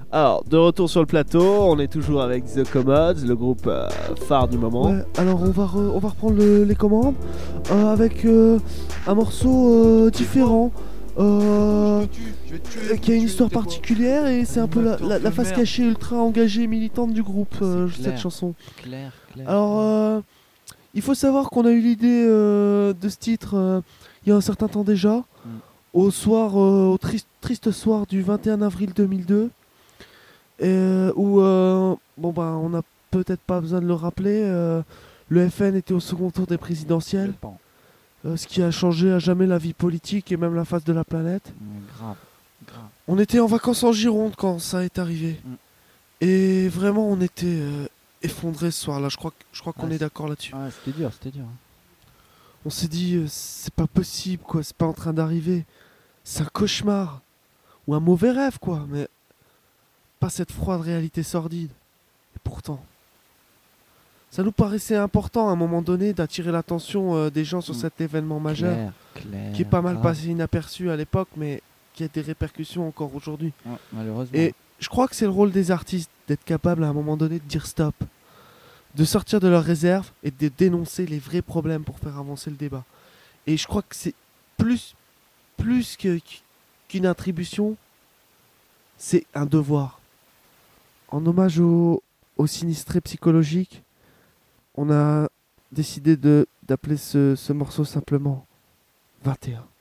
Alors, de retour sur le plateau, on est toujours avec The Commods, le groupe phare du moment. Ouais, alors on va reprendre les commandes avec un morceau différent. Qui a une histoire particulière et c'est un peu la face cachée ultra engagée et militante du groupe, cette chanson. Claire. Alors, il faut savoir qu'on a eu l'idée de ce titre il y a un certain temps déjà, au triste soir du 21 avril 2002, où on n'a peut-être pas besoin de le rappeler, le FN était au second tour des présidentielles, ce qui a changé à jamais la vie politique et même la face de la planète. Grave. On était en vacances en Gironde quand ça est arrivé. Et vraiment, on était effondrés ce soir-là. Je crois qu'on est d'accord là-dessus. Ouais, c'était dur. On s'est dit, c'est pas possible, quoi. C'est pas en train d'arriver. C'est un cauchemar. Ou un mauvais rêve, quoi. Mais pas cette froide réalité sordide. Et pourtant, ça nous paraissait important à un moment donné d'attirer l'attention des gens sur cet événement majeur. Qui est pas mal passé inaperçu à l'époque, mais qui a des répercussions encore aujourd'hui. Ouais, malheureusement. Et je crois que c'est le rôle des artistes d'être capable à un moment donné de dire stop, de sortir de leur réserve et de dénoncer les vrais problèmes pour faire avancer le débat. Et je crois que c'est plus qu'une attribution, c'est un devoir. En hommage aux sinistrés psychologiques, on a décidé d'appeler ce morceau simplement 21.